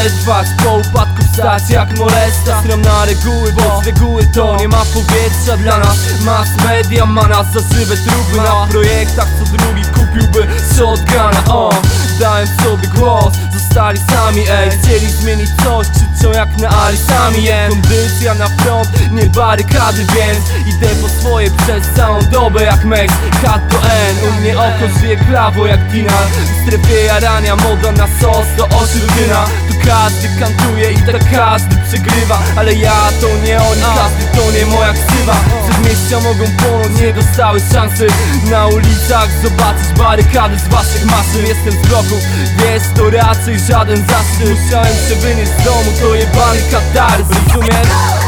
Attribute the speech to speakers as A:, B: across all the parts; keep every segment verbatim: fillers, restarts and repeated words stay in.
A: przetrwać, po upadku wstać jak molesta. Stram na reguły, bo z reguły to nie ma powietrza dla nas. Mass media ma nas za żywe trupy. Na projektach co drugi kupiłby shotguna. O, dałem sobie głos, zostali sami, ej. Chcieli zmienić coś, krzyczą jak na Ali sami, jen. Kondycja na front, nie barykady, więc idę po swoje przez całą dobę jak Max, H do N. U mnie oko żyje klawo jak Dinar. W strefie jarania moda na sos to ośrodzyna. Tu każdy kantuje i tak każdy przegrywa, ale ja to nie oni, każdy to nie moja ksywa. Przedmieścia mogą płonąć, nie dostały szansy. Na ulicach zobaczyć barykady z waszych maszyn. Jestem z bloków, wiesz, to raczej żaden zaszczyt. Musiałem się wynieść z domu, to jebany katarzys, rozumiesz?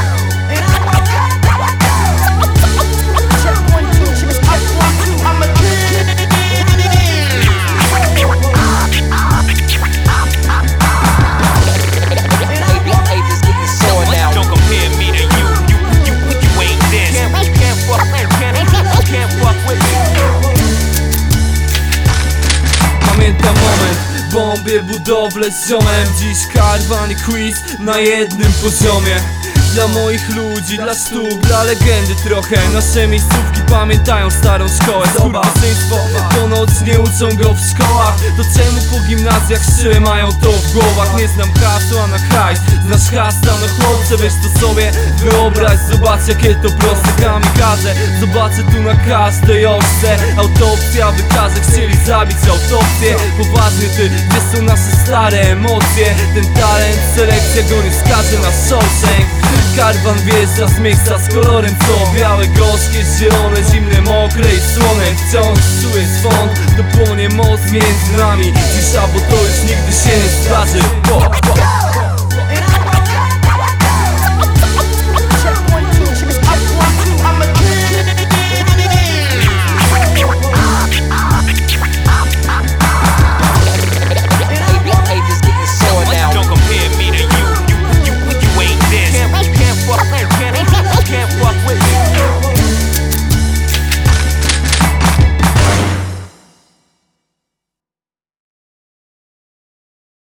A: Pamiętam moment, bombię budowlę z ziomem. Dziś karwan i quiz na jednym poziomie. Dla moich ludzi, dla sztuk, dla legendy trochę. Nasze miejscówki pamiętają starą szkołę. Skurwysyństwo, ponoć nie uczą go w szkołach. To czemu po gimnazjach szyle mają to w głowach? Nie znam hasła na hajs, znasz hasta, no chłopcze, weź to sobie wyobraź. Zobacz jakie to proste, kamikadze. Zobaczę tu na każdej oczce. Autopsja wykaże, chcieli zabić autopsję. Poważnie ty, gdzie są nasze stare emocje? Ten talent, selekcja go nie skaże na Shawshank. Karwan wjeżdża z miejsca z kolorem co białe, gorzkie, zielone, zimne, mokre i słone. Wciąż czuję swąd, dopłonie most między nami. Cisza, bo to już nigdy się nie zdarzy. Po, po.